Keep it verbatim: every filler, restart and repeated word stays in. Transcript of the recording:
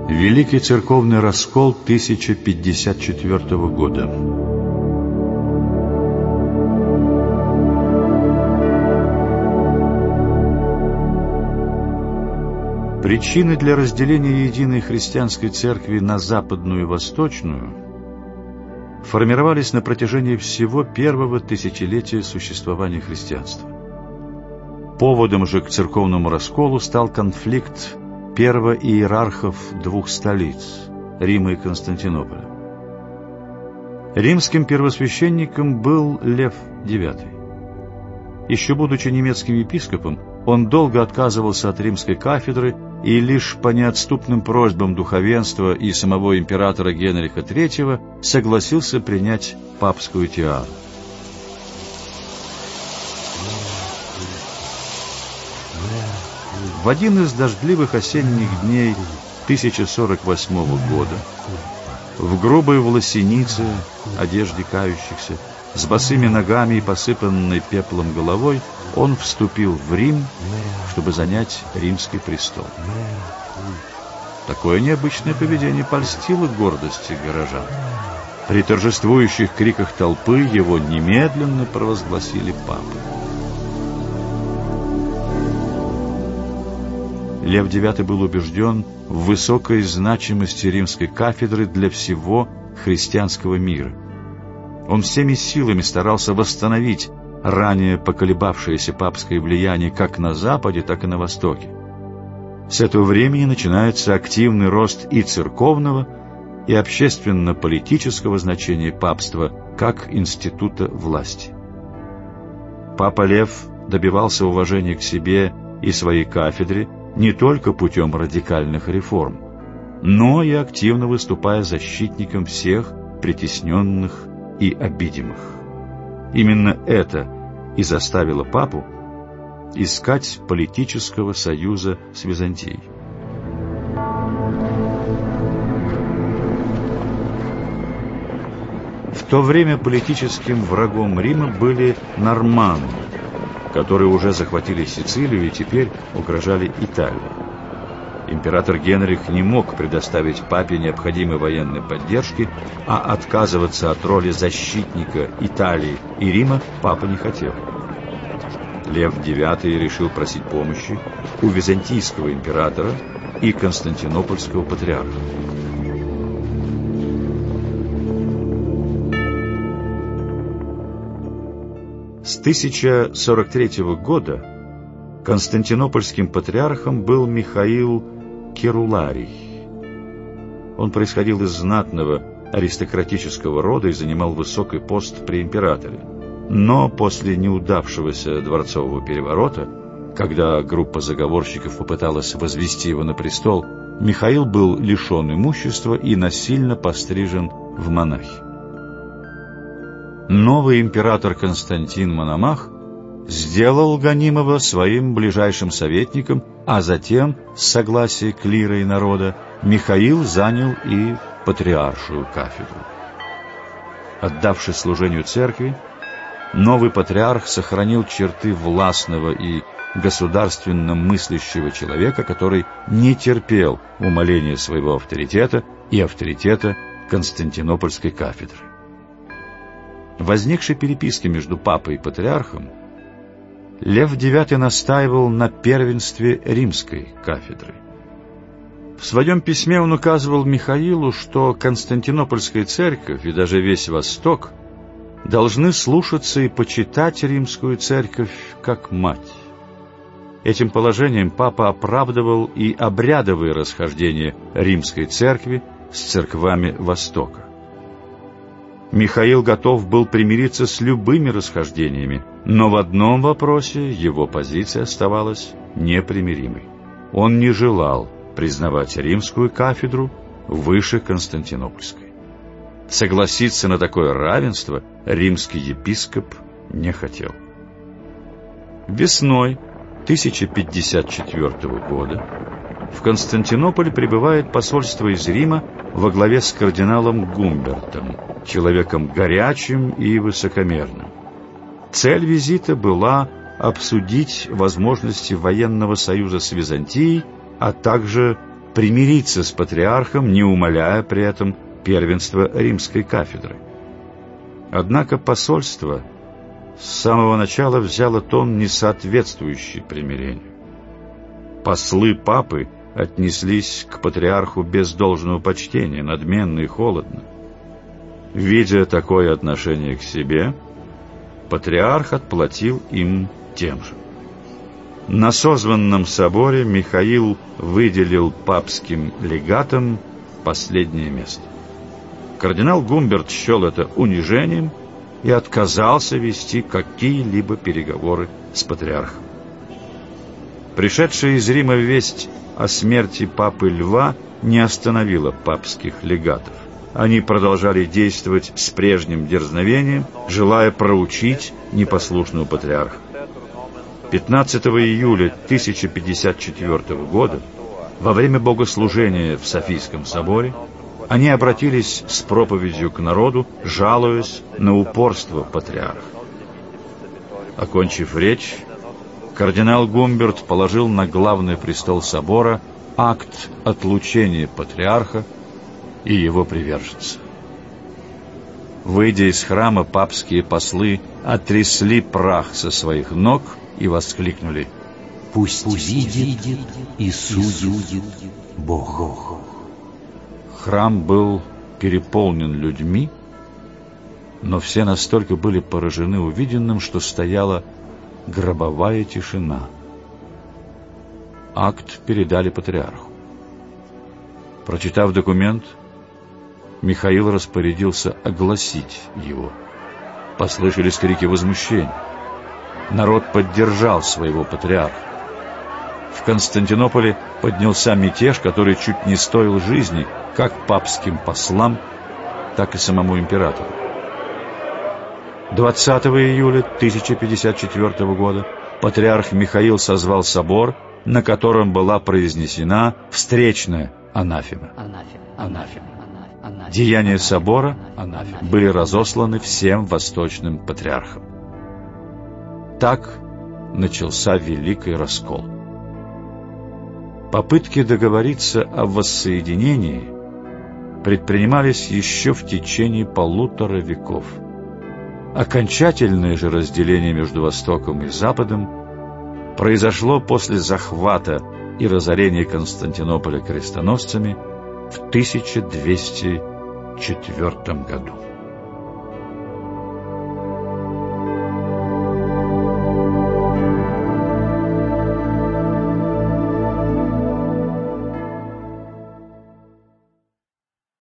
Великий церковный раскол тысяча пятьдесят четвёртого года. Причины для разделения единой христианской церкви на западную и восточную формировались на протяжении всего первого тысячелетия существования христианства. Поводом же к церковному расколу стал конфликт первоиерархов двух столиц – Рима и Константинополя. Римским первосвященником был Лев девятый. Еще будучи немецким епископом, он долго отказывался от римской кафедры и лишь по неотступным просьбам духовенства и самого императора Генриха третьего согласился принять папскую тиару. В один из дождливых осенних дней тысяча сорок восьмого года в грубой власенице, одежде кающихся, с босыми ногами и посыпанной пеплом головой, он вступил в Рим, чтобы занять римский престол. Такое необычное поведение польстило гордости горожан. При торжествующих криках толпы его немедленно провозгласили папой. Лев девятый был убежден в высокой значимости римской кафедры для всего христианского мира. Он всеми силами старался восстановить ранее поколебавшееся папское влияние как на Западе, так и на Востоке. С этого времени начинается активный рост и церковного, и общественно-политического значения папства как института власти. Папа Лев добивался уважения к себе и своей кафедре не только путем радикальных реформ, но и активно выступая защитником всех притесненных и обидимых. Именно это и заставило папу искать политического союза с Византией. В то время политическим врагом Рима были норманны, которые уже захватили Сицилию и теперь угрожали Италии. Император Генрих не мог предоставить папе необходимой военной поддержки, а отказываться от роли защитника Италии и Рима папа не хотел. Лев девятый решил просить помощи у византийского императора и константинопольского патриарха. С тысяча сорок третьего года константинопольским патриархом был Михаил Керуларий. Он происходил из знатного аристократического рода и занимал высокий пост при императоре. Но после неудавшегося дворцового переворота, когда группа заговорщиков попыталась возвести его на престол, Михаил был лишен имущества и насильно пострижен в монахи. Новый император Константин Мономах сделал гонимого своим ближайшим советником, а затем, с согласия клира и народа, Михаил занял и патриаршую кафедру. Отдавшись служению церкви, новый патриарх сохранил черты властного и государственно мыслящего человека, который не терпел умаления своего авторитета и авторитета Константинопольской кафедры. В возникшей переписке между папой и патриархом Лев девятый настаивал на первенстве римской кафедры. В своем письме он указывал Михаилу, что Константинопольская церковь и даже весь Восток должны слушаться и почитать римскую церковь как мать. Этим положением папа оправдывал и обрядовые расхождения римской церкви с церквами Востока. Михаил готов был примириться с любыми расхождениями, но в одном вопросе его позиция оставалась непримиримой. Он не желал признавать римскую кафедру выше Константинопольской. Согласиться на такое равенство римский епископ не хотел. Весной тысяча пятьдесят четвёртого года в Константинополь прибывает посольство из Рима во главе с кардиналом Гумбертом, человеком горячим и высокомерным. Цель визита была обсудить возможности военного союза с Византией, а также примириться с патриархом, не умаляя при этом первенства римской кафедры. Однако посольство с самого начала взяло тон, не соответствующий примирению. Послы папы отнеслись к патриарху без должного почтения, надменно и холодно. Видя такое отношение к себе, патриарх отплатил им тем же. На созванном соборе Михаил выделил папским легатам последнее место. Кардинал Гумберт счел это унижением и отказался вести какие-либо переговоры с патриархом. Пришедшая из Рима весть о смерти папы Льва не остановила папских легатов. Они продолжали действовать с прежним дерзновением, желая проучить непослушного патриарха. пятнадцатого июля тысяча пятьдесят четвёртого года, во время богослужения в Софийском соборе, они обратились с проповедью к народу, жалуясь на упорство патриарха. Окончив речь, кардинал Гумберт положил на главный престол собора акт отлучения патриарха и его приверженцев. Выйдя из храма, папские послы отрясли прах со своих ног и воскликнули: «Пусть, Пусть видит и судит Бог». Храм был переполнен людьми, но все настолько были поражены увиденным, что стояла гробовая тишина. Акт передали патриарху. Прочитав документ, Михаил распорядился огласить его. Послышались крики возмущения. Народ поддержал своего патриарха. В Константинополе поднялся мятеж, который чуть не стоил жизни как папским послам, так и самому императору. двадцатого июля тысяча пятьдесят четвёртого года патриарх Михаил созвал собор, на котором была произнесена встречная анафема. Деяния собора были разосланы всем восточным патриархам. Так начался Великий Раскол. Попытки договориться о воссоединении предпринимались еще в течение полутора веков. Окончательное же разделение между Востоком и Западом произошло после захвата и разорения Константинополя крестоносцами в тысяча двести четвёртом году.